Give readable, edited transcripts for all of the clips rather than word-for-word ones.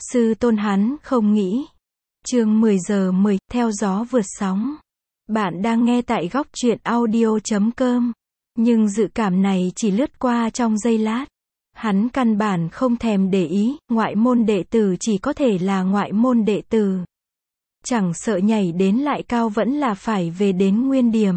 Sư tôn hắn không nghĩ. Chương 10 giờ 10, theo gió vượt sóng. Bạn đang nghe tại góc truyện audio.com. Nhưng dự cảm này chỉ lướt qua trong giây lát. Hắn căn bản không thèm để ý, ngoại môn đệ tử chỉ có thể là ngoại môn đệ tử. Chẳng sợ nhảy đến lại cao vẫn là phải về đến nguyên điểm.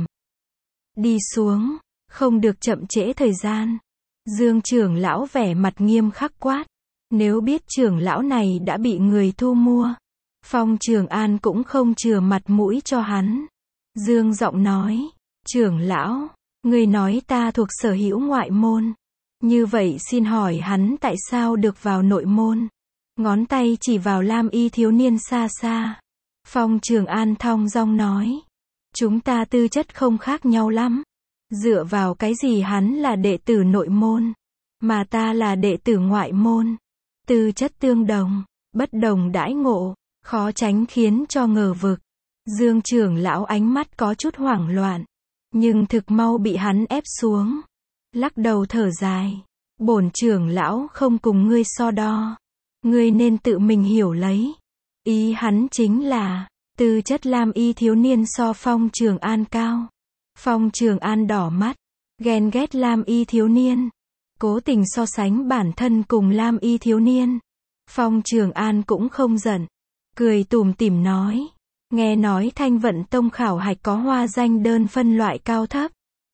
Đi xuống, không được chậm trễ thời gian. Dương trưởng lão vẻ mặt nghiêm khắc quát. Nếu biết trưởng lão này đã bị người thu mua, Phong Trường An cũng không chừa mặt mũi cho hắn. Dương giọng nói, trưởng lão, người nói ta thuộc sở hữu ngoại môn. Như vậy xin hỏi hắn tại sao được vào nội môn? Ngón tay chỉ vào lam y thiếu niên xa xa. Phong Trường An thong dong nói, chúng ta tư chất không khác nhau lắm. Dựa vào cái gì hắn là đệ tử nội môn, mà ta là đệ tử ngoại môn? Tư chất tương đồng, bất đồng đãi ngộ, khó tránh khiến cho ngờ vực. Dương trưởng lão ánh mắt có chút hoảng loạn, nhưng thực mau bị hắn ép xuống. Lắc đầu thở dài, bổn trưởng lão không cùng ngươi so đo. Ngươi nên tự mình hiểu lấy. Ý hắn chính là, tư chất lam y thiếu niên so Phong Trường An cao. Phong Trường An đỏ mắt, ghen ghét lam y thiếu niên. Cố tình so sánh bản thân cùng lam y thiếu niên. Phong Trường An cũng không giận, cười tủm tỉm nói, nghe nói Thanh Vận Tông khảo hạch có hoa danh đơn phân loại cao thấp.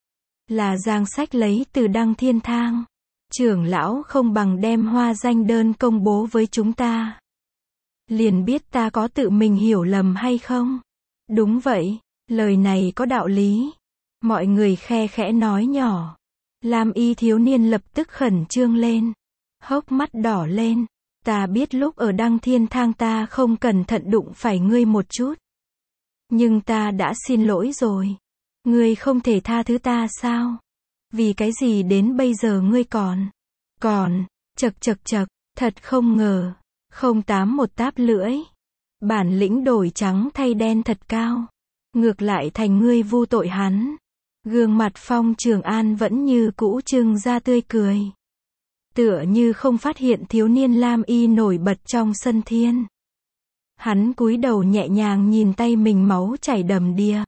Là giang sách lấy từ Đăng Thiên Thang. Trưởng lão không bằng đem hoa danh đơn công bố với chúng ta. Liền biết ta có tự mình hiểu lầm hay không? Đúng vậy, lời này có đạo lý. Mọi người khe khẽ nói nhỏ. Lam y thiếu niên lập tức khẩn trương lên, hốc mắt đỏ lên. Ta biết lúc ở Đăng Thiên Thang ta không cẩn thận đụng phải ngươi một chút. Nhưng ta đã xin lỗi rồi. Ngươi không thể tha thứ ta sao? Vì cái gì đến bây giờ ngươi còn, chậc, thật không ngờ. 081 táp lưỡi. Bản lĩnh đổi trắng thay đen thật cao. Ngược lại thành ngươi vu tội hắn. Gương mặt Phong Trường An vẫn như cũ trưng ra tươi cười. Tựa như không phát hiện thiếu niên lam y nổi bật trong sân thiên. Hắn cúi đầu nhẹ nhàng nhìn tay mình, máu chảy đầm đìa.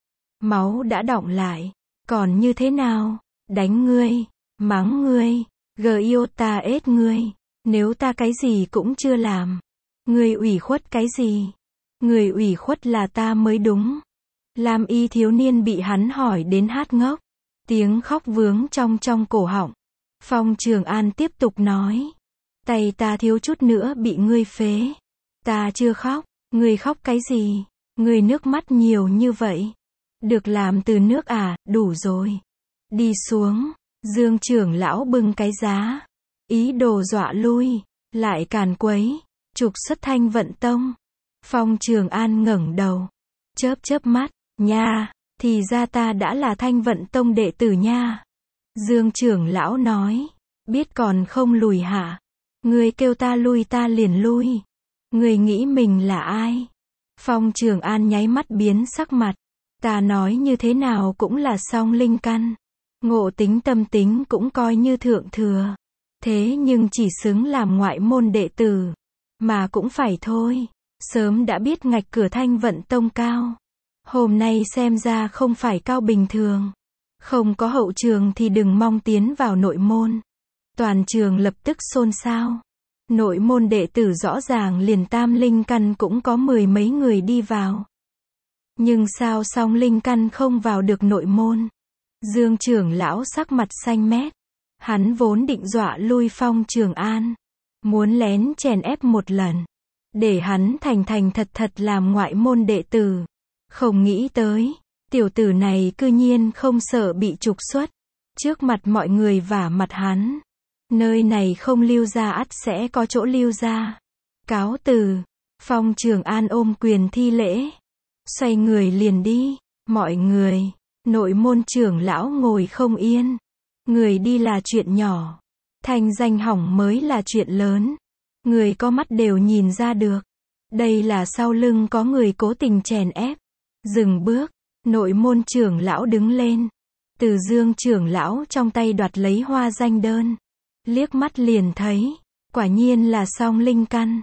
Máu đã đọng lại. Còn như thế nào? Đánh ngươi, mắng ngươi, yêu ta ết ngươi. Nếu ta cái gì cũng chưa làm, ngươi ủy khuất cái gì? Người ủy khuất là ta mới đúng. Lam y thiếu niên bị hắn hỏi đến hát ngốc. Tiếng khóc vướng trong cổ họng. Phong Trường An tiếp tục nói, tay ta thiếu chút nữa bị ngươi phế. Ta chưa khóc, ngươi khóc cái gì? Ngươi nước mắt nhiều như vậy. Được làm từ nước à, đủ rồi. Đi xuống. Dương trưởng lão bưng cái giá, ý đồ dọa lui, lại càn quấy, trục xuất Thanh Vận Tông. Phong Trường An ngẩng đầu, chớp mắt, nha, thì ra ta đã là Thanh Vận Tông đệ tử nha. Dương trưởng lão nói, biết còn không lùi hả? Ngươi kêu ta lui ta liền lui. Ngươi nghĩ mình là ai? Phong Trường An nháy mắt biến sắc mặt. Ta nói như thế nào cũng là song linh căn. Ngộ tính tâm tính cũng coi như thượng thừa. Thế nhưng chỉ xứng làm ngoại môn đệ tử. Mà cũng phải thôi. Sớm đã biết ngạch cửa Thanh Vận Tông cao. Hôm nay xem ra không phải cao bình thường. Không có hậu trường thì đừng mong tiến vào nội môn. Toàn trường lập tức xôn xao. Nội môn đệ tử rõ ràng liền tam linh căn cũng có 10 mấy người đi vào. Nhưng sao song linh căn không vào được nội môn? Dương trưởng lão sắc mặt xanh mét. Hắn vốn định dọa lui Phong Trường An. Muốn lén chèn ép một lần. Để hắn thành thật làm ngoại môn đệ tử. Không nghĩ tới, tiểu tử này cư nhiên không sợ bị trục xuất. Trước mặt mọi người vả mặt hắn. Nơi này không lưu ra ắt sẽ có chỗ lưu ra. Cáo từ. Phong Trường An ôm quyền thi lễ. Xoay người liền đi. Mọi người, nội môn trưởng lão ngồi không yên. Người đi là chuyện nhỏ. Thành danh hỏng mới là chuyện lớn. Người có mắt đều nhìn ra được. Đây là sau lưng có người cố tình chèn ép. Dừng bước, nội môn trưởng lão đứng lên. Từ Dương trưởng lão trong tay đoạt lấy hoa danh đơn. Liếc mắt liền thấy, quả nhiên là song linh căn.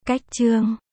Cách chương